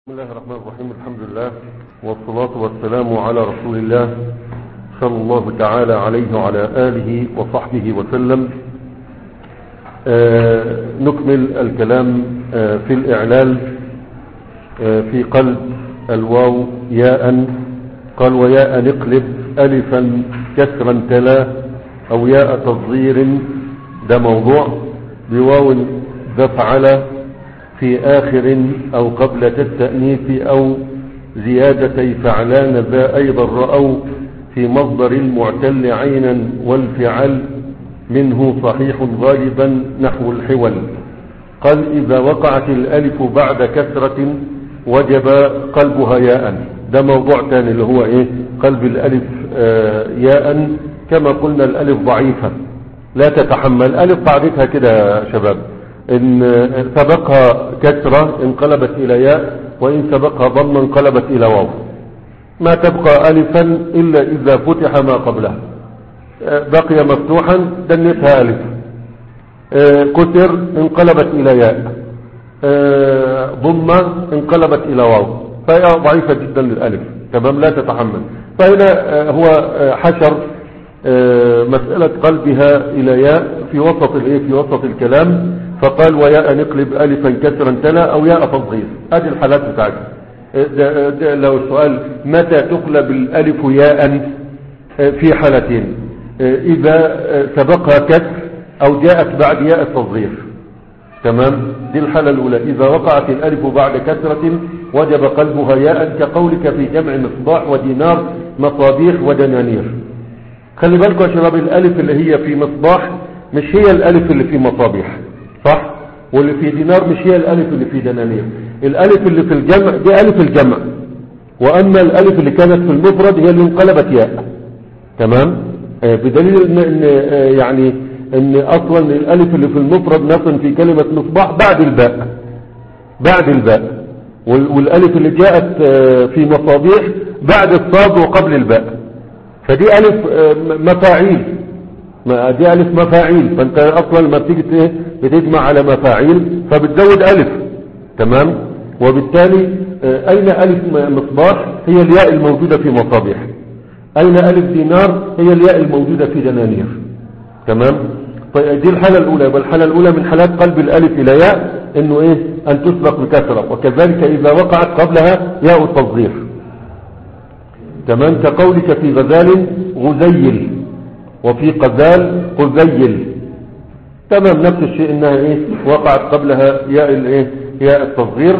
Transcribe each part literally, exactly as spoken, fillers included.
بسم الله الرحمن الرحيم. الحمد لله والصلاة والسلام على رسول الله صلى الله تعالى عليه وعلى آله وصحبه وسلم. آه نكمل الكلام آه في الإعلال آه في قلب الواو ياء. قال وياء نقلب ألفا كسرا تلا أو ياء تصغير، ده موضوع بواو ذفعل في آخر أو قبل التأنيث أو زيادتي فعلان ذا أيضا رأوا في مصدر المعتل عينا والفعل منه صحيح غالبا نحو الحول. قال إذا وقعت الألف بعد كسرة وجب قلبها ياء، ده موضوع ثاني اللي هو إيه؟ قلب الألف آه ياء. كما قلنا الألف ضعيفة لا تتحمل، ألف قاعدتها كده يا شباب، إن سبقها كسرة انقلبت إلى ياء، وإن سبقها ضم انقلبت إلى واو، ما تبقى ألفا إلا إذا فتح ما قبلها. بقي مفتوحا دنتها ألف، كسر انقلبت إلى ياء، ضمة انقلبت إلى واو، فهي ضعيفة جدا للألف، تمام، لا تتحمل. فهنا هو حشر مسألة قلبها إلى ياء في وسط الايه في وسط الكلام، فقال وياء نقلب ألفا كسرا تلا أو ياء تصغير. هذه الحالات بتاعتها. لو السؤال متى تقلب الألف ياء، في حالتين: إذا سبقها كسر أو جاءت بعد ياء التصغير، تمام، دي الحالة الأولى. إذا وقعت الألف بعد كسرة وجب قلبها ياء، كقولك في جمع مصباح ودينار مصابيح ودنانير. خلي بالكم يا شباب، الألف اللي هي في مصباح مش هي الألف اللي في مصابيح، صح؟ واللي في دينار مش هي الألف اللي في دنانير. الألف اللي في الجمع دي ألف الجمع، وأما الألف اللي كانت في المفرد هي اللي انقلبت ياء، تمام. آه بدليل إن, إن آه يعني إن أصلا الألف اللي في المفرد نصن في كلمة مصباح بعد الباء، بعد الباء، والألف اللي جاءت آه في مصابيح بعد الصاد وقبل الباء، فدي ألف آه مفاعيل، ما دي ألف مفاعيل. فأنت أصلا لما بتيجي بتجمع على مفاعيل فبتزود ألف، تمام. وبالتالي أين ألف مصباح؟ هي الياء الموجودة في مصابيح. أين ألف دينار؟ هي الياء الموجودة في دنانير، تمام. طيب دي الحالة الأولى. يبقى الحالة الأولى من حالات قلب الألف إلى ياء إنه إيه؟ أن تسبق بكسرة، وكذلك إذا وقعت قبلها ياء التصغير، تمام، كقولك في غزال غزيل وفي قذال قذيل، تمام، نفس الشيء، انها ايه؟ وقعت قبلها ياء الايه؟ ياء التصغير.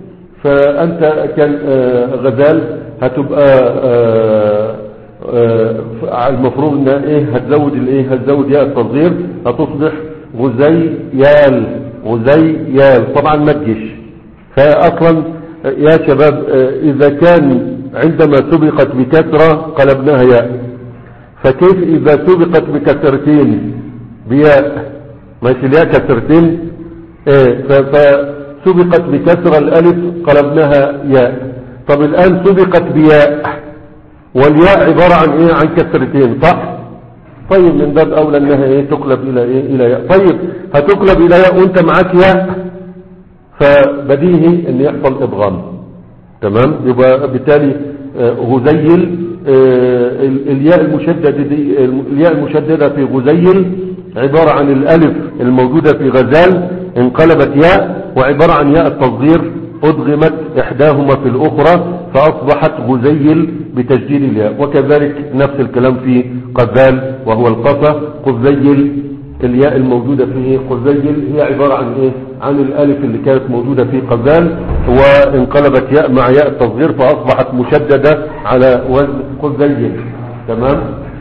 فانت كالغزال هتبقى آآ آآ المفروض انها ايه؟ هتزود الايه؟ هتزود ياء التصغير، هتصبح غزيال غزيال، طبعا ما تجيش. فاصلا يا شباب اذا كان عندما سبقت بكسرة قلبناها ياء، فكيف إذا سبقت بكسرتين بياء؟ ماشي، الياء كسرتين، ايه، فسبقت بكسر الألف قلبناها ياء. طب الآن سبقت بياء والياء عبارة عن ايه؟ عن كسرتين، صح؟ طيب من باب أولى أنها ايه؟ تقلب إلى ايه؟ إلى ياء. طيب هتقلب إلى ياء وانت معاك ياء، فبديهي أن يحصل إضغام، تمام. يبقى بالتالي غزيل، الياء المشددة دي، الياء المشددة في غزيل عبارة عن الألف الموجودة في غزال انقلبت ياء، وعبارة عن ياء التصغير أدغمت إحداهما في الأخرى فأصبحت غزيل بتشديد الياء. وكذلك نفس الكلام في قذال وهو القصة، قذيل، الياء الموجودة في قذيل هي عبارة عن ايه؟ عن الالف اللي كانت موجودة في قذال وانقلبت ياء مع ياء التصغير فاصبحت مشددة على وزن قذيل، تمام.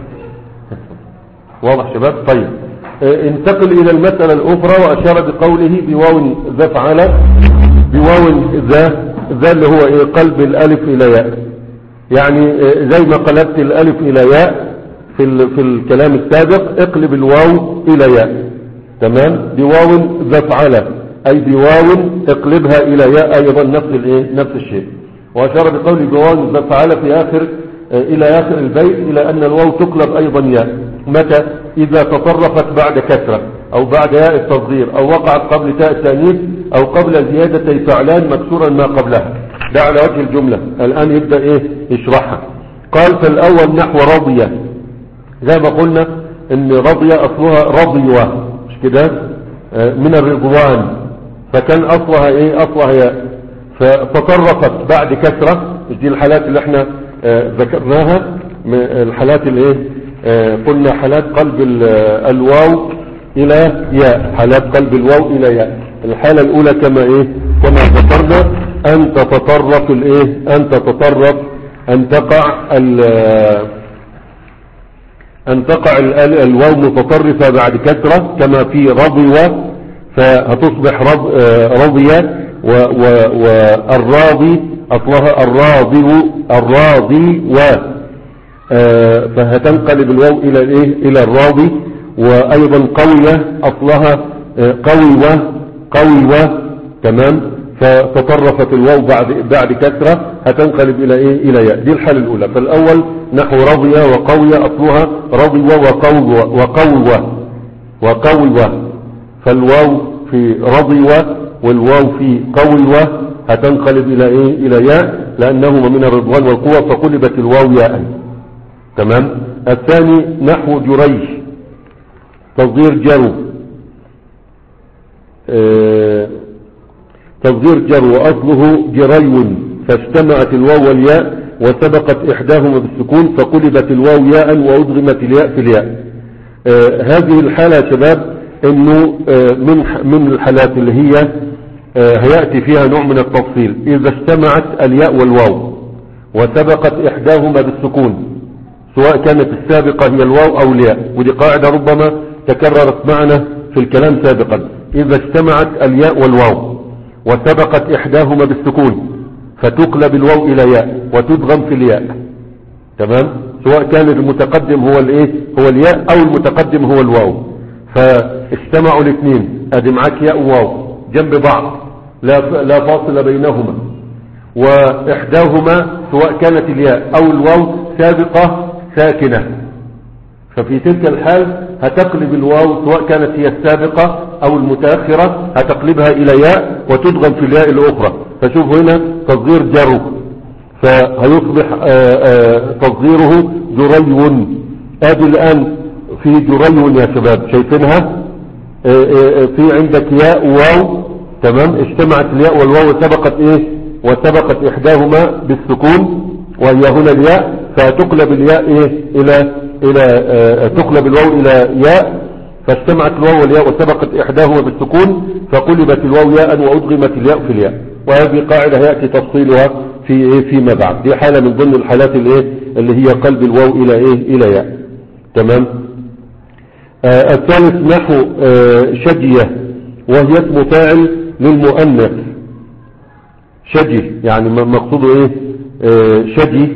واضح شباب؟ طيب اه انتقل الى المسألة الاخرى، واشار بقوله بواو ذا فعل، بواو ذا ذا اللي هو ايه؟ قلب الالف الى ياء، يعني اه زي ما قلبت الالف الى ياء في في الكلام السابق اقلب الواو الى ياء، تمام. بواو ذفعل اي بواو اقلبها الى ياء، ايضا نفس الايه؟ نفس الشيء. واشار بقول بواو ذفعل في اخر الى اخر البيت الى ان الواو تقلب ايضا ياء. متى؟ اذا تصرفت بعد كسرة او بعد ياء التصغير او وقعت قبل تاء التانيث او قبل زيادة فعلان مكسورا ما قبلها. ده على وجه الجملة. الآن يبدأ إيه يشرحها. قال فالأول نحو رضية، زي ما قلنا إن رضية أصلها رضيوة مش كده من الرضوان، فكان أصلها إيه أصلها ياء، فتطرفت بعد كسرة. مش دي الحالات اللي احنا اه ذكرناها، الحالات اللي ايه اه قلنا حالات قلب الواو الى ياء، حالات قلب الواو الى ياء. الحالة الاولى كما ايه كما ذكرنا ان تتطرف الايه ان تتطرف ان تقع ان تقع الواو متطرفة بعد كسرة كما في رضوة، فهتصبح رض رضية، والراضي اصلها الراضي الراضي و آه فهتنقلب الواو الى الايه الى الراضي. وايضا قوية اصلها آه قويوة قويوة تمام، فتطرفت الواو بعد بعد كسرة هتنقلب الى ايه الى ياء. دي الحالة الاولى. فالاول نحو رضية وقوية اصلها رضوة وقويوة وقويوة وقويوة، فالواو في رضيوة والواو في قويوة هتنقلب الى ايه الى ياء لانهما من الرضوان والقوة، فقلبت الواو ياء تمام. الثاني نحو جريش تصغير جرو اه تصغير جرو واصله جريو، فاجتمعت الواو والياء وسبقت احداهما بالسكون فقلبت الواو ياء وادغمت الياء في الياء. اه هذه الحالة يا شباب انه اه من من الحالات اللي هي هيأتي فيها نوع من التفصيل. إذا اجتمعت الياء والواو وسبقت إحداهما بالسكون، سواء كانت السابقة هي الواو أو الياء، ودي قاعدة ربما تكررت معنا في الكلام سابقا. إذا اجتمعت الياء والواو وسبقت إحداهما بالسكون فتقلب الواو إلى ياء وتدغم في الياء تمام، سواء كان المتقدم هو الايه هو الياء أو المتقدم هو الواو. فاجتمعوا الاثنين، ادي معاك ياء وواو جنب بعض لا لا فاصل بينهما، واحداهما سواء كانت الياء او الواو سابقة ساكنة، ففي تلك الحال هتقلب الواو سواء كانت هي السابقة او المتأخرة هتقلبها الى ياء وتدغم في الياء الاخرى. فشوف هنا تصغير جرو، فهيصبح تصغيره جريو. ادي الان في جريو يا شباب شايفينها، في عندك ياء وواو تمام، اجتمعت الياء والواو وسبقت ايه وسبقت احداهما بالسكون وهي هنا الياء، فتقلب الياء ايه الى الى اه تقلب الواو الى ياء، فاجتمعت الواو والياء وسبقت احداهما بالسكون فقلبت الواو ياء وادغمت الياء في الياء. وهذه قاعدة هيأتي تفصيلها في ايه فيما بعد. دي حالة من ضمن الحالات الايه اللي هي قلب الواو الى ايه الى ياء تمام. آه الثالث نحو آه شجية، وهي اسم فاعل للمؤنث. شجي يعني مقصوده ايه آه شجي،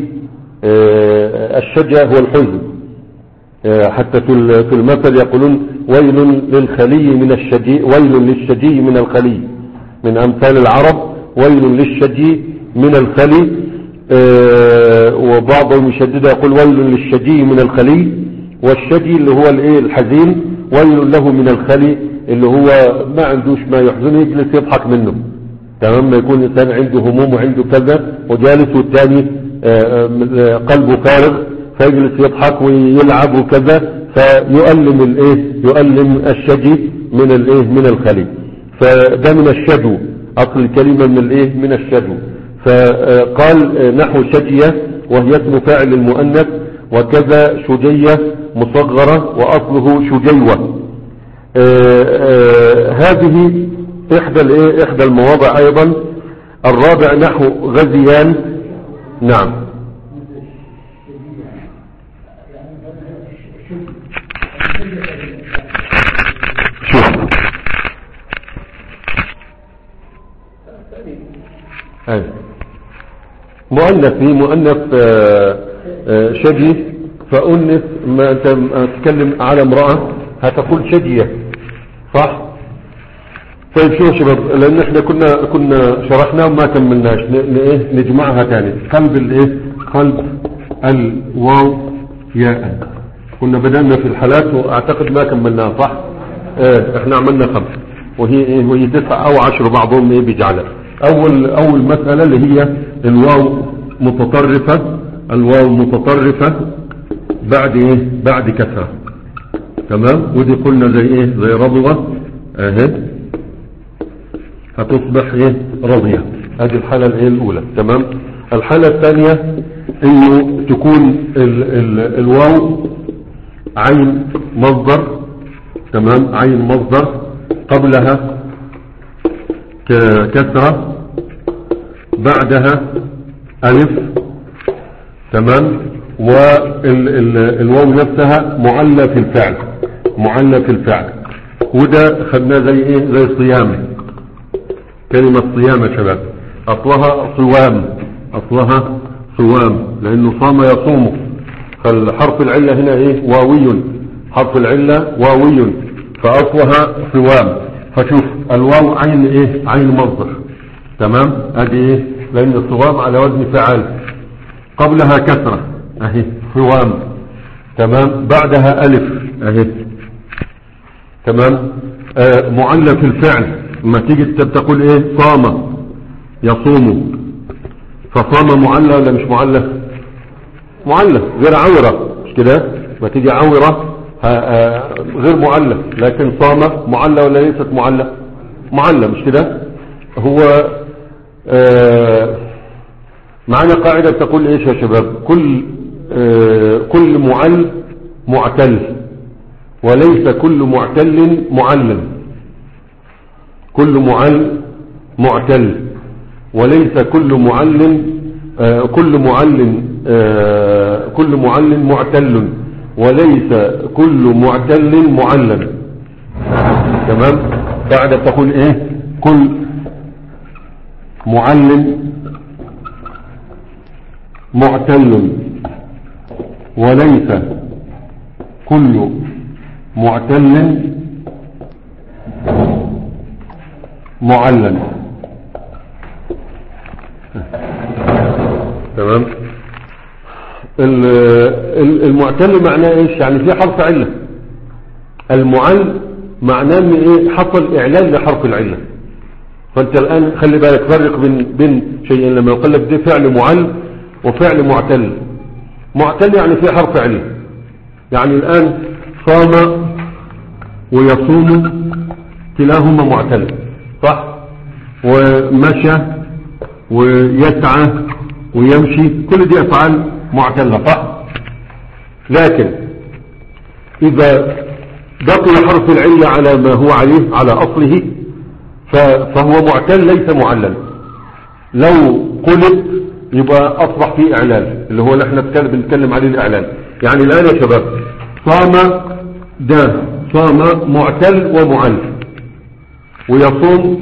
آه الشجى هو الحزن. آه حتى في في المثل يقولون ويل للخلي من الشجي، ويل للشجي من الخلي، من امثال العرب ويل للشجي من الخلي. آه وبعضهم يشدد يقول ويل للشجي من الخلي، والشجي اللي هو الايه الحزين، ويل له من الخلي اللي هو ما عندوش ما يحزنه يجلس يضحك منه تمام. ما يكون الانسان عنده هموم وعنده كذا وجالس والثاني قلبه فارغ فيجلس يضحك ويلعب وكذا، فيؤلم الايه يؤلم الشجي من الايه من الخلي. فده من الشجو، اصل الكلمه من الايه من الشجو. فقال نحو شجيه وهي اسم فاعل المؤنث، وكذا شجية مصغرة وأصله شجيوة. آآ آآ هذه إحدى الإيه إحدى المواضع أيضا. الرابع نحو غزيان. نعم شوف أي مؤنث هي مؤنث شجي، فأنث ما أنت تتكلم على امرأة هتقول شجية صح. طيب شو شباب، لأن احنا كنا كنا شرحناه وما كملناش، ايه نجمعها تاني. قلب الايه قلب الواو ياء، كنا بدأنا في الحالات واعتقد ما كملناها صح. اه احنا عملنا خمسة وهي ايه وهي تسعة او عشر بعضهم ايه بيجعلها. اول اول مسألة اللي هي الواو متطرفة، الواو متطرفة بعد ايه؟ بعد كسرة. تمام. ودي قلنا زي ايه؟ زي رضوة اهي، هتصبح ايه؟ رضية. هذه الحالة الايه الاولى. تمام. الحالة الثانية انه تكون ال ال الواو عين مصدر. تمام. عين مصدر قبلها كسرة بعدها ألف. تمام. والواو نفسها معلى في الفعل، معلى في الفعل. وده خدناه زي ايه؟ زي صيام. كلمة صيام يا شباب اصلها صوام، اصلها صوام لانه صام يصوم، فالحرف العلة هنا ايه؟ واوي. حرف العلة واوي فاصلها صوام. فشوف الواو عين ايه؟ عين مصدر. تمام. ادي ايه؟ لان الصوام على وزن فعال، قبلها كسرة اهي صوام. تمام. بعدها الف اهي. تمام. آه معلى في الفعل. لما تيجي تقول ايه؟ صام يصوم، فصام معلى ولا مش معلى؟ معلى غير عورة، مش كده؟ ما تيجي عورة غير معلى، لكن صام معلى ولا ليست معلى؟ معلى، مش كده؟ هو آه معنا قاعدة تقول ايش يا شباب؟ كل آه كل معل معتل، وليس كل معتل معلم. كل معل معتل، وليس كل معلم آه كل معلم آه كل معلم معتل، وليس كل معتل معلم. تمام. بعد تقول ايه؟ كل معلم معتل، وليس كل معتل معلم. تمام. المعتل معناه ايش؟ يعني في حرف علة. المعل معناه ان ايه؟ حصل اعلان لحرف العلة. فانت الان خلي بالك، فرق بين بين شيئين لما يقول لك ده فعل معل وفعل معتل. معتل يعني في حرف علة. يعني الان صام ويصوم كلاهما معتل، صح؟ ومشى ويسعى ويمشي كل دي افعال معتلة، صح؟ لكن اذا بقي حرف العلة على ما هو عليه على اصله فهو معتل ليس معلل. لو قلت يبقى اصبح فيه اعلال، اللي هو اللي احنا بنتكلم عليه الاعلال. يعني الان يا شباب صام ده صام معتل ومعل، ويصوم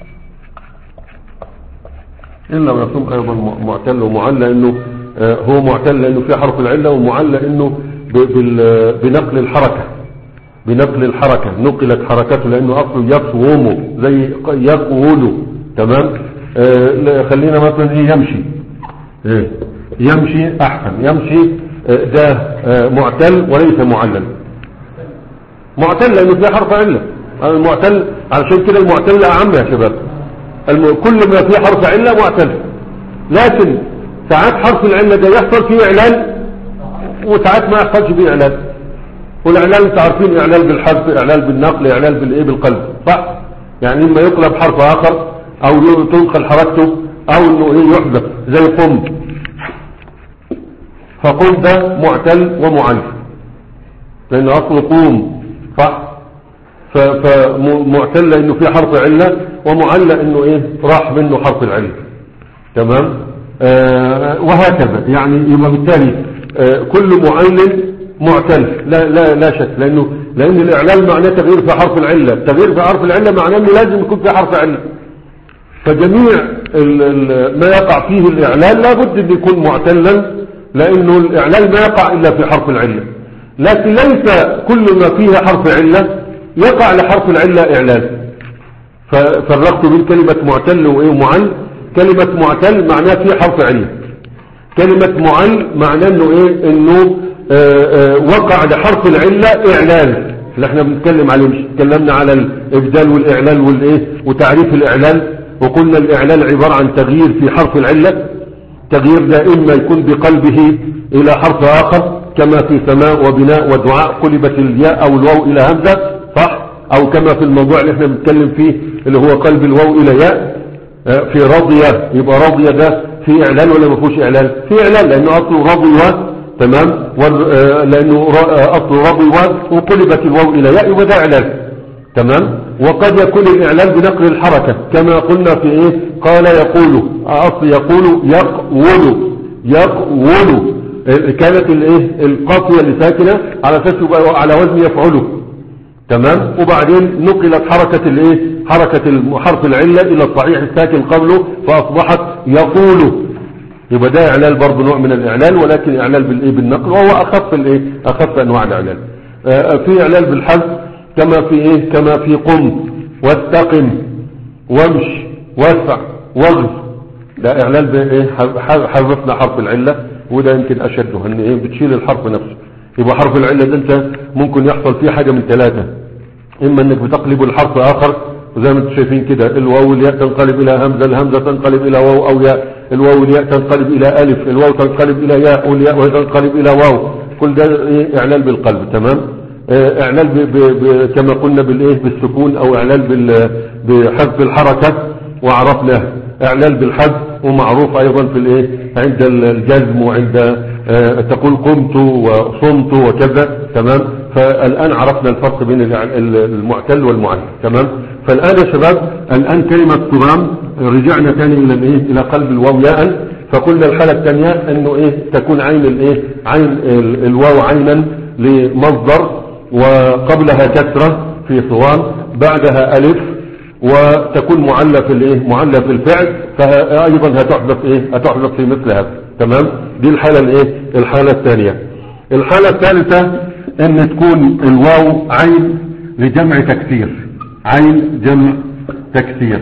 إلا ويصوم أيضا معتل ومعل، لأنه هو معتل لأنه في حرف العلة، ومعل لأنه بنقل الحركة، بنقل الحركة نقلت حركته، لأنه أصله يصوم زي يقول. تمام. آه خلينا مثلا إيه؟ يمشي. إيه؟ يمشي أحسن. يمشي آه ده آه معتل وليس معلل. معتل لأنه في حرف علة. المعتل علشان كده المعتل أعم يا شباب. كل ما فيه حرف علة معتل، لكن ساعات حرف العلة ده يحصل فيه إعلال، وساعات ما يحصلش فيه إعلال. والإعلال انت عارفين، إعلال بالحذف، إعلال بالنقل، إعلال بالإيه؟ بالقلب، صح؟ يعني إما يقلب حرف آخر أو تنقل حركته أو إنه إيه؟ يحذف، زي قم. فقم ده معتل ومعل لأنه أصله قوم، صح؟ فمعتل لأنه فيه حرف علة، ومعل لأنه إيه؟ راح منه حرف العلة. تمام. آه وهكذا. يعني يبقى بالتالي آه كل معلل معتل، لا لا لا شك، لأنه لأن الإعلال معناه تغيير في حرف العلة. تغيير في حرف العلة معناه أنه لازم يكون في حرف علة. فجميع ال ال ما يقع فيه الإعلال لابد أن يكون معتلا، لأنه الإعلال ما يقع إلا في حرف العلة. لكن ليس كل ما فيه حرف علة يقع لحرف العلة إعلال. ففرقت بين كلمة معتل وإيه؟ معل. كلمة معتل معناه فيه حرف علة. كلمة معل معناه أنه إيه؟ أنه آآ آآ وقع لحرف العلة إعلال اللي احنا بنتكلم عليه. مش تكلمنا على الإبدال والإعلال والإيه وتعريف الإعلال. وقلنا الإعلال عبارة عن تغيير في حرف العلة. تغيير ده إما يكون بقلبه إلى حرف آخر كما في سماء وبناء ودعاء قلبت الياء أو الواو إلى همزة، صح؟ أو كما في الموضوع اللي احنا بنتكلم فيه اللي هو قلب الواو إلى ياء. في رضية يبقى رضية ده في إعلال ولا ما فيهوش إعلال؟ في إعلال لأنه أصله رضي، تمام، لأنه أصله رضي وقلبت الواو إلى ياء يبقى ده إعلال، تمام. وقد يكون الإعلال بنقل الحركة كما قلنا في إيه قال يقول، أصل يقول يقول يقول كانت الإيه القافية اللي ساكنة على أساس يبقى على وزن يفعله، تمام. وبعدين نقلت حركة الإيه حركة حرف العلة إلى الصحيح الساكن قبله فأصبحت يقول، يبقى ده إعلال برضه نوع من الإعلال ولكن إعلال بالإيه بالنقل وهو أخف الإيه أخف أنواع الإعلال. آه في إعلال بالحذف كما في إيه كما في قم واستقم وامش واسع واغز، ده إعلال بإيه حذفنا حرف العلة وده يمكن أشده أن إيه بتشيل الحرف نفسه. يبقى حرف العلة ده أنت ممكن يحصل فيه حاجة من ثلاثة، إما أنك بتقلب الحرف آخر وزي ما انتم شايفين كده الواو الياء تنقلب إلى همزة، الهمزة تنقلب إلى واو أو ياء، الواو الياء تنقلب إلى ألف، الواو تنقلب إلى ياء والياء تنقلب إلى واو، كل ده إيه إعلال بالقلب، تمام. اه إعلال ب ب ب كما قلنا بالإيه بالسكون أو إعلال بحذف الحركة وعرفناه، إعلال بالحذف ومعروف أيضا في الإيه عند الجزم وعند اه تقول قمت وصمت وكذا، تمام. فالآن عرفنا الفرق بين المعتل والمعل، تمام. فالآن يا شباب الآن كلمة طغام رجعنا ثاني إلى الإيه إلى قلب الواو ياء، فقلنا الحالة الثانية إنه إيه تكون عين الإيه عين الواو عينا لمصدر وقبلها كسرة في صوان بعدها ألف وتكون معلة في الإيه معلة في الفعل، فأيضا هتحذف إيه هتحذف في مثل هذا، تمام. دي الحالة الإيه الحالة الثانية. الحالة الثالثة ان تكون الواو عين لجمع تكسير، عين جمع تكسير.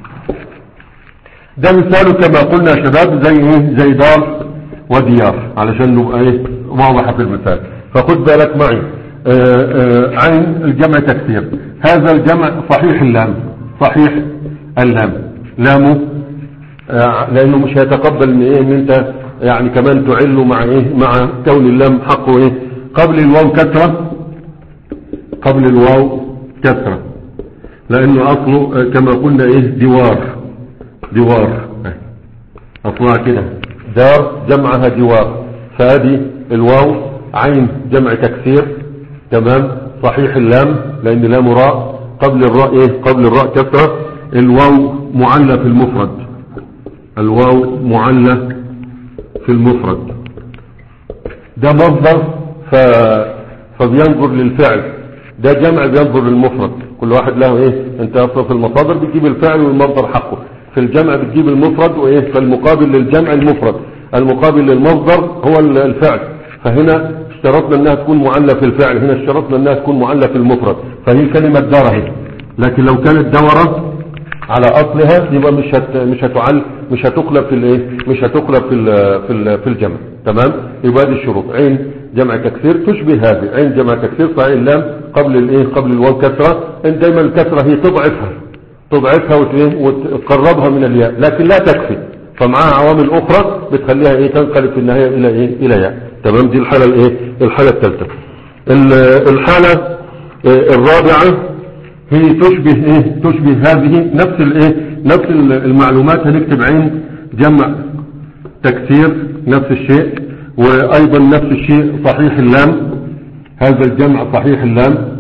ده مثاله كما قلنا يا شباب زي ايه زي دار وديار علشان نبقى ايه واضحة في المثال. فخد بالك معي آآ آآ عين الجمع تكسير، هذا الجمع صحيح اللام، صحيح اللام لامه لانه مش هيتقبل ان ايه ان انت يعني كمان تعله مع ايه مع كون اللام حقه ايه قبل الواو كسرة، قبل الواو كسرة لانه اصله كما قلنا ايه دوار، دوار اصلها كده دار جمعها دوار، فهذه الواو عين جمع تكسير، تمام. صحيح اللام لان لام راء قبل الراء ايه قبل الراء كسرة، الواو معلة في المفرد، الواو معلة في المفرد، ده مصدر ف... فبينظر للفعل، ده جمع بينظر للمفرد، كل واحد له ايه انت اصلا في المصادر بتجيب الفعل والمصدر حقه، في الجمع بتجيب المفرد وايه فالمقابل للجمع المفرد، المقابل للمصدر هو الفعل، فهنا اشترطنا انها تكون معلة في الفعل، هنا اشترطنا انها تكون معلة في المفرد، فهي كلمة داره. لكن لو كانت دورة على اصلها يبقى مش هت... مش هتعل مش هتقلب في الايه مش هتقلب في ال... في ال... في الجمع، تمام. يبقى دي الشروط، عين جمع تكسير تشبه هذه، عين جمع تكسير صحيح اللام قبل الايه قبل الواو كسره، ان دايما الكسره هي تضعفها تضعفها وتقربها من الياء لكن لا تكفي، فمعها عوامل اخرى بتخليها ايه تنقلب في النهايه الى ايه الى ياء، تمام. دي الحاله الايه الحاله الثالثه. الحاله الرابعه هي تشبه ايه تشبه هذه نفس الايه نفس المعلومات، هنكتب عين جمع تكسير نفس الشيء، وايضا نفس الشيء صحيح اللام، هذا الجمع صحيح اللام،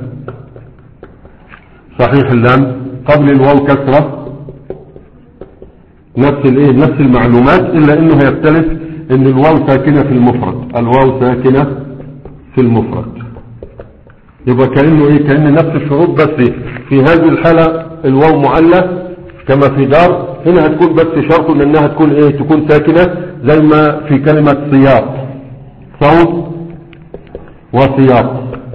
صحيح اللام قبل الواو كسرة، نفس الايه نفس المعلومات الا انه هيختلف ان الواو ساكنة في المفرد، الواو ساكنة في المفرد، يبقى كأنه ايه كأن نفس الشروط بس في هذه الحالة الواو معلة كما في دار، هنا هتكون بس شرط انها تكون ايه تكون ساكنة زي ما في كلمة سياط، صوت وسياط،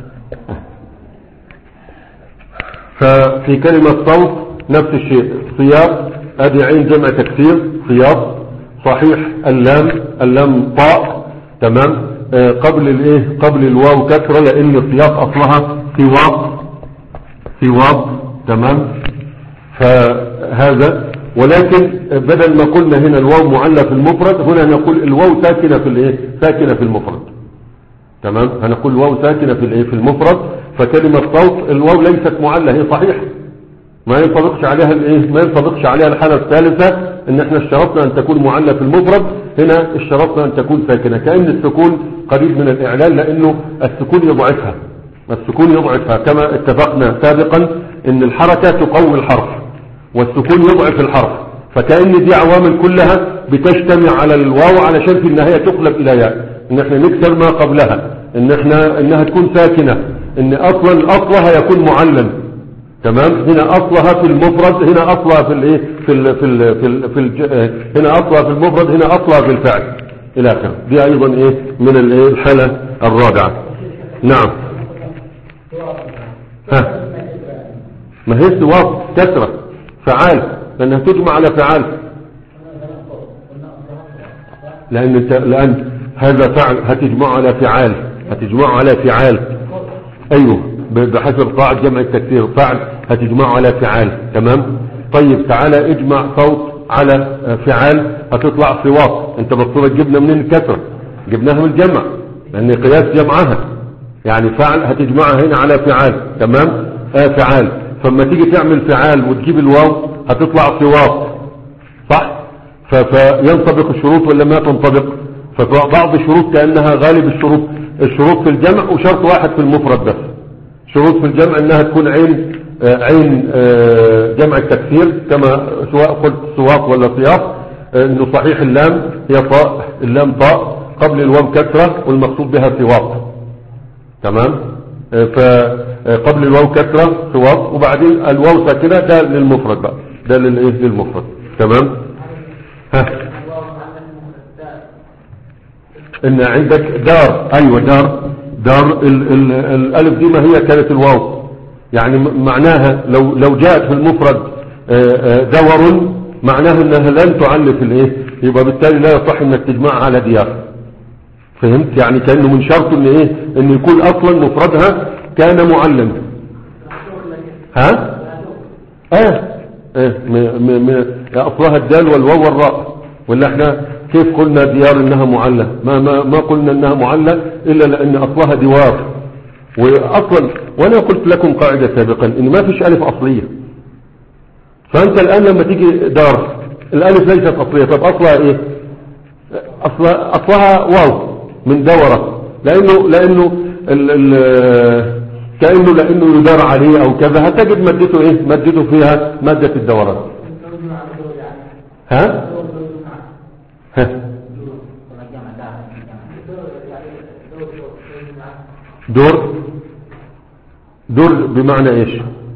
ففي كلمة صوت نفس الشيء، سياط ادي عين جمع تكسير سياط، صحيح اللام اللام طاء، تمام. آه قبل الايه قبل الواو كسرة لان السياط اصلها سواق سواق، تمام. فهذا ولكن بدل ما قلنا هنا الواو معلة في المفرد، هنا نقول الواو ساكنة في الايه، ساكنة في المفرد. تمام، هنقول الواو ساكنة في الايه، في المفرد. فكلمة صوت الواو ليست معلة، هي صحيحة، ما ينطبقش عليها الايه، ما ينطبقش عليها الحالة الثالثة ان احنا اشترطنا ان تكون معلة في المفرد، هنا اشترطنا ان تكون ساكنة، كأن السكون قريب من الاعلان، لانه السكون يضعفها، السكون يضعفها كما اتفقنا سابقا ان الحركة تقوي الحرف والسكون يضعف الحرف، فكأن دي عوامل كلها بتجتمع على الواو علشان في النهاية تقلب الى ياء، ان احنا نكسر ما قبلها، ان احنا انها تكون ساكنة، ان اصلا اصلها يكون معلم. تمام، هنا اصلها في المفرد، هنا اصلها في الايه، في ال في ال في, ال في ال هنا اصلها في المفرد، هنا اصلها في الفعل الى اخره. دي ايضا ايه من الايه، الحالة الرابعة. نعم. ها، ما هي سواق كسرة فعال، لانها تجمع على فعال، لان لان هذا فعل هتجمع على فعال، هتجمع على فعال. ايوه، بحسب قاعدة جمع التكسير، فعل هتجمع على فعال. تمام. طيب تعالى اجمع صوت على فعال، هتطلع صواق. انت بالصورة جبنا منين الكسرة؟ جبناها من الجمع، لان قياس جمعها، يعني فعل هتجمعها هنا على فعال. تمام. آه فعال، فلما تيجي تعمل فعال وتجيب الواو هتطلع صواق، صح؟ فينطبق الشروط ولا ما تنطبق؟ فبعض الشروط كأنها غالب الشروط، الشروط في الجمع وشرط واحد في المفرد بس. شروط في الجمع انها تكون عين آه عين آه جمع التكسير، كما سواء قلت سواق ولا سياق، آه انه صحيح اللام هي طاء، اللام طاء قبل الواو كسرة والمقصود بها سواق. تمام. آه فقبل الواو كسرة سواق، وبعدين الواو ساكنة، ده للمفرد بقى، ده للايه، للمفرد. تمام. ها، ان عندك دار، ايوه دار، دار ال ال الالف دي ما هي كانت الواو، يعني معناها لو لو جاءت في المفرد دور، معناها انها لن تعلف الايه، يبقى بالتالي لا يصح انك تجمعها على ديار. فهمت؟ يعني كانه من شرط ان ايه، ان يكون اصلا مفردها كان معلم. ها اه ايه م م اصلها الدال والواو والراء، ولا احنا كيف قلنا ديار انها معلة؟ ما, ما, ما قلنا انها معلة الا لان اصلها دوار. واصلا وانا قلت لكم قاعدة سابقا ان ما فيش الف اصلية، فانت الان لما تيجي دار الالف ليست اصلية، طب اصلها ايه؟ اصلها, أصلها واو من دورة، لانه لانه ال ال كأنه لانه يدار عليه او كذا، هتجد مادته ايه، مادته فيها مادة الدوران. ها ها دور، دور بمعنى ايش؟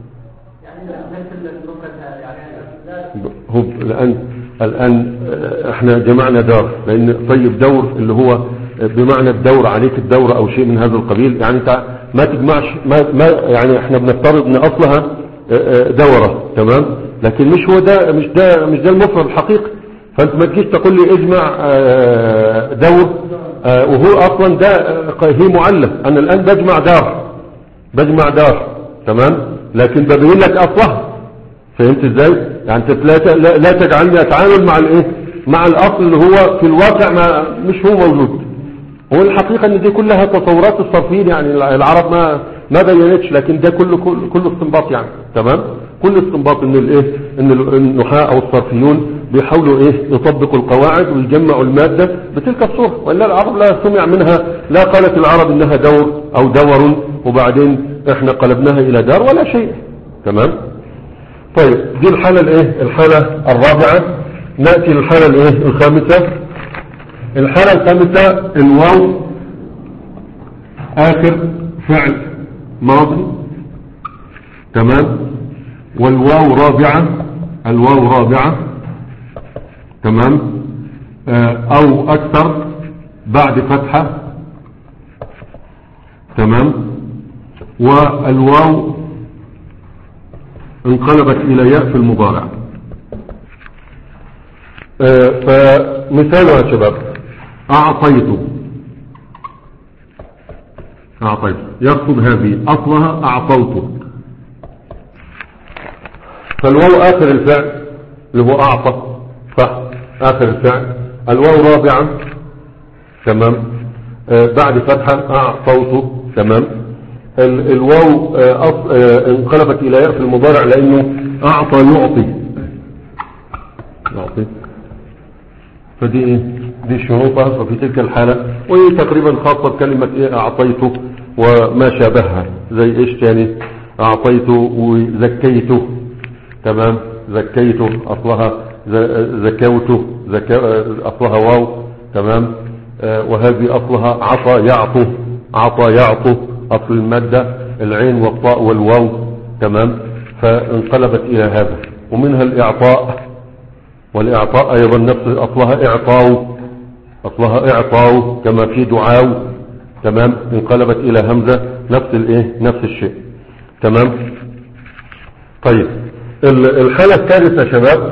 هو الان الان احنا جمعنا دار، لان طيب دور اللي هو بمعنى الدور عليك، الدور او شيء من هذا القبيل، يعني انت ما تجمعش ما, ما يعني احنا بنفترض ان اصلها دورة. تمام. لكن مش هو ده، مش ده مش ده المفرد الحقيقي، فانت ما تجيش تقول لي اجمع دور وهو اصلا ده هي معلم. انا الان بجمع دار، بجمع دار. تمام. لكن ببين لك اصلها. فهمت ازاي؟ يعني لا, لا تجعلني اتعامل مع الايه، مع الاصل اللي هو في الواقع ما مش هو موجود. هو الحقيقة ان دي كلها تصورات الصرفيين، يعني العرب ما ما بينتش، لكن ده كله كله, كله استنباط يعني. تمام. كل استنباط ان الايه، ان النحاة او الصرفيون بيحاولوا ايه، يطبقوا القواعد ويجمعوا المادة بتلك الصورة، ولا العرب لا سمع منها، لا قالت العرب انها دور او دور وبعدين احنا قلبناها الى دار ولا شيء. تمام. طيب دي الحالة الايه، الحالة الرابعة. نأتي للحالة الايه، الخامسة. الحالة الخامسة الواو آخر فعل ماضي. تمام. والواو رابعة، الواو رابعة. تمام. أو أكثر بعد فتحة. تمام. والواو انقلبت إلى ياء في المضارع. فمثالها يا شباب أعطيت، أعطيت يقصد هذه أصلها أعطوت، فالواو آخر الفعل اللي هو اعطى، صح، اخر الفعل. الواو رابعا، تمام. آه بعد فتحة اعطوته، تمام. ال الواو آه أص... آه انقلبت الى ياء في المضارع لانه اعطى يعطي، يعطي. فدي ايه؟ دي شروطها. ففي تلك الحالة وهي تقريبا خاصة بكلمة ايه؟ اعطيته وما شابهها. زي ايش تاني؟ اعطيته وزكيته، تمام. زكيته اصلها زكوته، زكا اصلها واو، تمام. آه وهذه اصلها عطى يعطو، عطى يعطو، اصل المادة العين والطاء والواو، تمام. فانقلبت الى هذا. ومنها الاعطاء، والاعطاء ايضا نفس اصلها اعطاو، اصلها اعطاو كما في دعاو، تمام. انقلبت الى همزة، نفس الايه؟ نفس الشيء، تمام. طيب الحالة الثالثة يا شباب،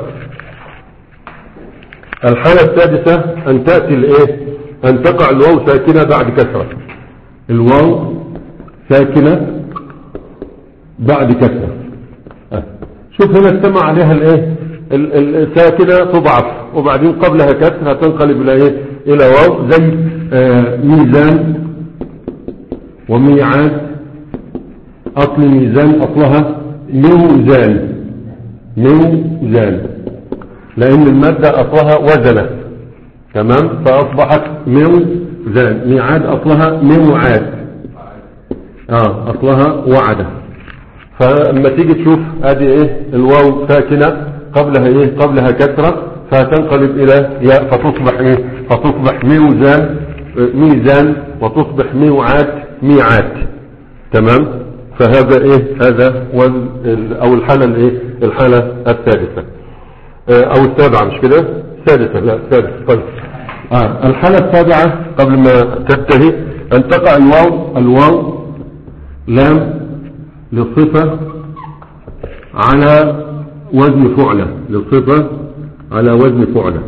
الحالة السادسة ان تأتي الايه؟ ان تقع الواو ساكنة بعد كسرة. الواو ساكنة بعد كسرة. أه. شوف هنا استمع عليها الايه؟ الساكنة تضعف وبعدين قبلها كسر هتنقلب الى ايه؟ الى واو. زي آه ميزان وميعاد. اصل ميزان اصلها موزان، موزان، لان المادة اصلها وزنة، تمام. فاصبحت موزان. ميعاد اصلها موعاد، اه اصلها وعدة. فلما تيجي تشوف ادي ايه؟ الواو ساكنة قبلها ايه؟ قبلها كسرة، فتنقلب الى ياء فتصبح ايه؟ فتصبح ميزان، ميزان، وتصبح ميعاد، ميعاد، تمام. فهذا ايه؟ هذا او الحالة الايه؟ الحالة الثالثة او السابعة، مش كده؟ السادسة، لا السادسة. طيب آه. الحالة السابعة قبل ما تنتهي ان تقع الواو، الواو لام للصفة على وزن فعلة، للصفة على وزن فعلة.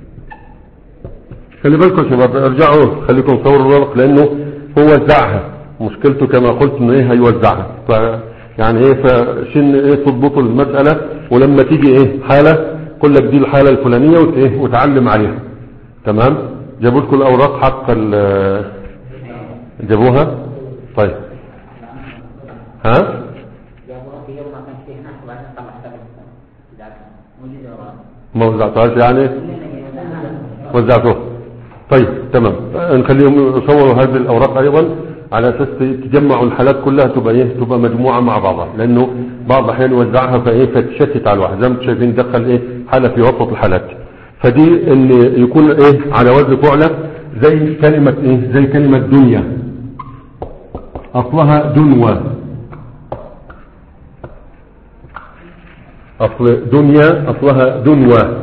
خلي بالكم يا شباب، ارجعوا خليكم صوروا الورق، لانه هو وزعها، مشكلته كما قلت انه ايه؟ هيوزعها. ف يعني ايه؟ فشن ايه؟ تضبطوا المسألة، ولما تيجي ايه؟ حالة كل لك دي الحالة الفلانية وايه؟ وتعلم عليها، تمام. جابوا لكم الاوراق حق جابوها؟ طيب ها؟ ما وزعتهاش يعني؟ وزعتوها. طيب تمام. نخليهم يصوروا هذه الاوراق ايضا على اساس تجمعوا الحالات كلها، تبقى ايه؟ تبقى مجموعة مع بعضها، لانه بعض الاحيان يوزعها فايه؟ فتشتت على الواحد. زي ما انتم شايفين دخل ايه؟ حالة في وسط الحالات. فدي ان يكون ايه؟ على وزن فعلة. زي كلمة ايه؟ زي كلمة دنيا، اصلها دنوة، اصل دنيا اصلها دنوة.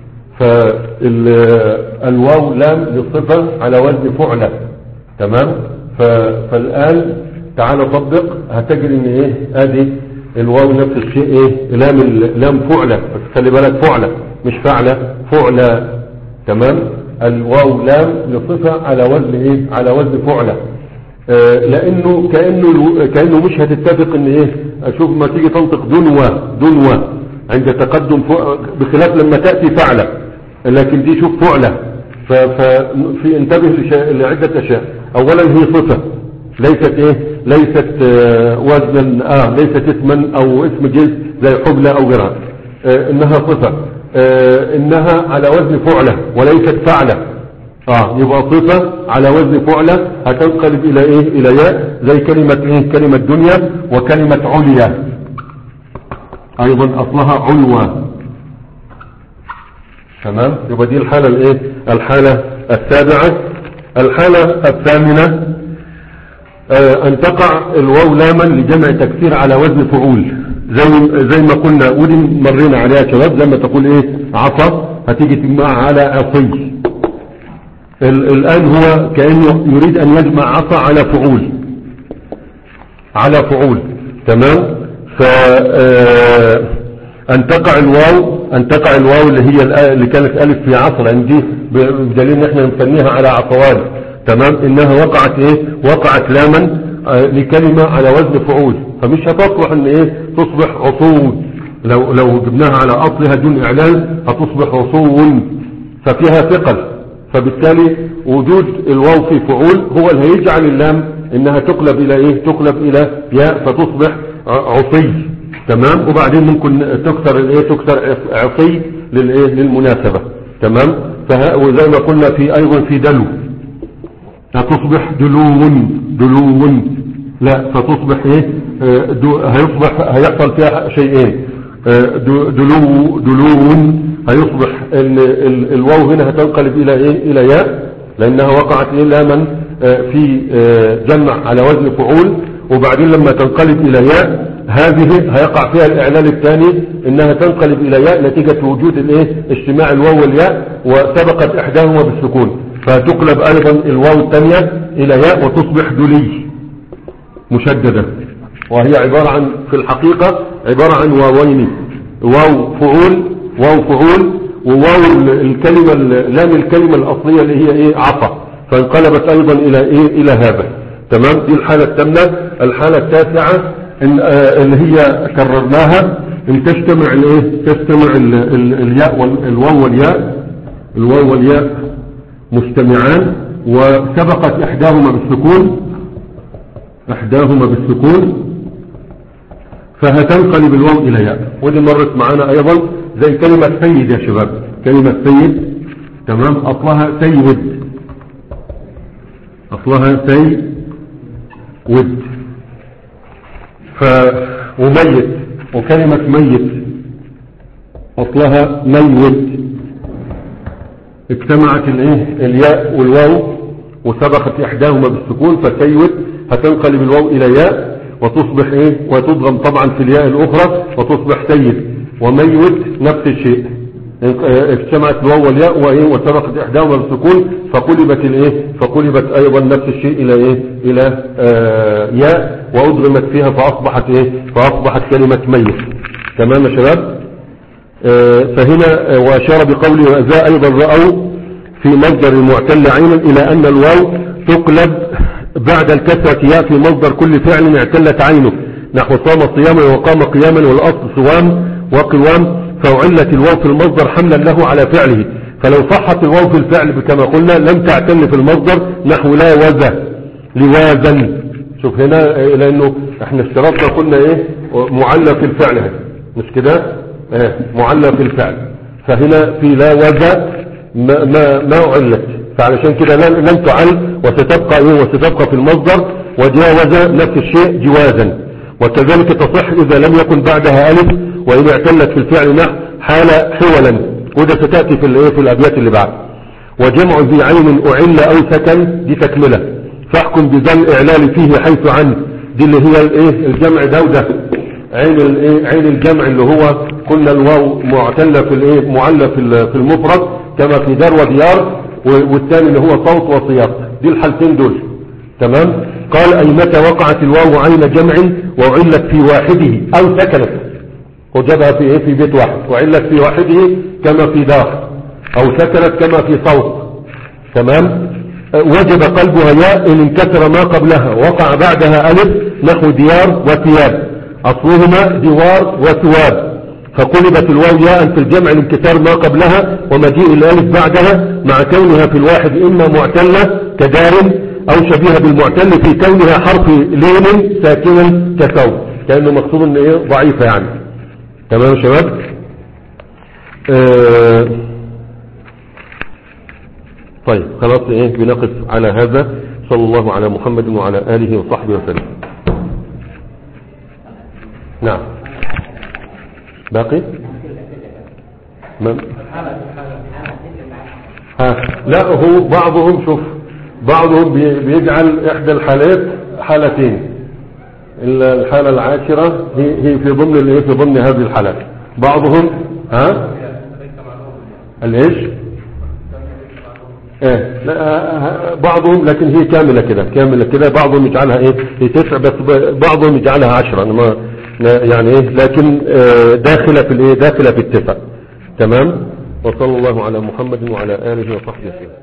فالواو لام للصفة على وزن فعلة، تمام. فالآن تعال طبق، هتجري ان ايه؟ ادي الواو نفس الشيء ايه؟ لام لام فعلة، بس خلي بالك فعلة مش فعلة، فعلة، تمام. الواو لام للصفة على وزن ايه؟ على وزن فعلة. آه لانه كأنه كأنه مش هتتفق ان ايه؟ اشوف ما تيجي تنطق دنوة، دنوة عند تقدم بخلاف لما تأتي فعلة، لكن دي شوف فعلة. ففي انتبه لعدة اشياء. اولا هي صفة، ليست ايه؟ ليست آه وزنا، اه ليست اسما او اسم جنس زي حبلى او غيرها. آه انها صفة، آه انها على وزن فعلة وليست فعلة. اه يبقى صفة على وزن فعلة هتنقلب الى ايه؟ الى ياء. زي كلمة ايه؟ كلمة دنيا وكلمة عليا ايضا اصلها علوة، تمام. يبقى دي الحالة الايه؟ الحالة السابعة. الحالة الثامنة آه ان تقع الواو لاما لجمع تكسير على وزن فعول، زي زي ما قلنا ودي مرينا عليها شباب. لما تقول ايه؟ عصا هتيجي تجمع على عصي. الان هو كأنه يريد ان يجمع عصا على فعول، على فعول، تمام. ف آه ان تقع الواو، ان تقع الواو اللي هي اللي كانت الف في عصر، لان دي بدليل ان احنا نسميها على عصوان، تمام. انها وقعت ايه؟ وقعت لاما آه لكلمة على وزن فعول، فمش هتصلح ان ايه؟ تصبح عصود، لو لو جبناها على اصلها دون اعلان هتصبح عصو، ففيها ثقل، فبالتالي وجود الواو في فعول هو اللي هيجعل اللام انها تقلب الى ايه، تقلب الى ياء فتصبح عصي. تمام. وبعدين ممكن تكسر الايه، تكسر عصي للايه، للمناسبة. تمام. وزي ما قلنا في ايضا في دلو هتصبح دلو، دلو لا، فتصبح ايه، هيصبح هيحصل فيها شيئين، دلو دلو هيصبح ال ال الواو هنا هتنقلب الى ايه، الى ياء، لانها وقعت ايه لاما في جمع على وزن فعول، وبعدين لما تنقلب الى ياء هذه هيقع فيها الاعلان الثاني انها تنقلب الى ياء نتيجة وجود الايه، اجتماع الواو والياء، وسبقت احداهما بالسكون، فتقلب ايضا الواو الثانية الى ياء وتصبح دلي مشددة، وهي عبارة عن في الحقيقة عبارة عن واوين، واو فعول، واو فعول، وواو الكلمة لام الكلمة الأصلية اللي هي ايه، عطا، فانقلبت ايضا الى ايه، الى هذا. تمام. دي الحالة الثامنة. الحالة التاسعة إن آه اللي هي كررناها، ان تجتمع الايه، تجتمع ال ال الياء والواو والياء، الواو والياء مجتمعان، وسبقت احداهما بالسكون، احداهما بالسكون، فهتنقلب الواو الى ياء. ودي مرت معانا ايضا زي كلمة سيد يا شباب، كلمة سيد. تمام. اصلها سيود، اصلها سيود. ف وميت، وكلمة ميت اصلها ميت، اجتمعت الايه، الياء والواو وسبقت احداهما بالسكون، فسيود هتنقلب الواو الى ياء وتصبح ايه، وتضغم طبعا في الياء الاخرى وتصبح سيد. وميت نفس الشيء، اجتمعت الواو والياء وايه، وسبقت احداهما بالسكون، فقلبت الايه، فقلبت ايضا نفس الشيء الى ايه، الى آه ياء، وادغمت فيها فاصبحت ايه، فاصبحت كلمة ميت. تمام يا شباب. آه فهنا واشار بقوله ذا ايضا رأوا في مصدر المعتل عينا الى ان الواو تقلب بعد الكسرة ياء في مصدر كل فعل اعتلت عينه، نحو صام صياما وقام قياما، والاصل صوام وقوام، فأعلت الواو في المصدر حملا له على فعله، فلو صحت الواو في الفعل كما قلنا لم تعتل في المصدر، نحو لا وذا لوازا. شوف هنا لانه احنا اشترطنا قلنا ايه، معلى في الفعل هنا، مش كده، اه معلى في الفعل، فهنا في لا وذا ما ما ما أعلت، فعلشان كده لم تعل وستبقى ايه، وستبقى في المصدر. وجاوز نفس الشيء جوازا، وكذلك تصح اذا لم يكن بعدها الف، وان اعتلت في الفعل نحو حال حولا، وده ستاتي في الايه، في الابيات اللي بعد. وجمع ذي عين اعل او سكن، دي تكمله، فاحكم بذا الاعلال فيه حيث عن، دي اللي هي الايه، الجمع ده وده، عين الايه، عين الجمع اللي هو قلنا الواو معتله في الايه، معلى في المفرد كما في دار وديار، والثاني اللي هو صوت وصياط، دي الحالتين دول. تمام. قال اي متى وقعت الواو عين جمع وعلت في واحده او سكنت، وجبها في ايه، في بيت واحد، وعلت في واحده كما في دار، او سكنت كما في صوت. تمام. وجب قلبها ياء ان انكسر ما قبلها وقع بعدها الف، نحو ديار وثياب، اصلهما دوار وثواب، فقلبت الواو ياء في الجمع لانكسار ما قبلها ومجيء الالف بعدها، مع كونها في الواحد اما معتلة كدار او شبيهة بالمعتل في كونها حرف لين ساكنا كثوب، كأنه مقصود ان ايه، ضعيفة يعني. تمام يا شباب. آه طيب خلاص ايه، بنقف على هذا. صلى الله على محمد وعلى آله وصحبه وسلم. نعم باقي من؟ ها لا، هو بعضهم شوف بعضهم بيجعل احدى الحالات حالتين، الحالة العاشرة هي هي في ضمن الايه، في ضمن هذه الحالات. بعضهم ها الايش ايه، لا بعضهم لكن هي كاملة كده، كاملة كده، بعضهم يجعلها ايه، هي تسع، بس بعضهم يجعلها عشرة، ما يعني ايه، لكن داخلة في الايه، داخلة في التسع. تمام. وصلى الله على محمد وعلى آله وصحبه وسلم.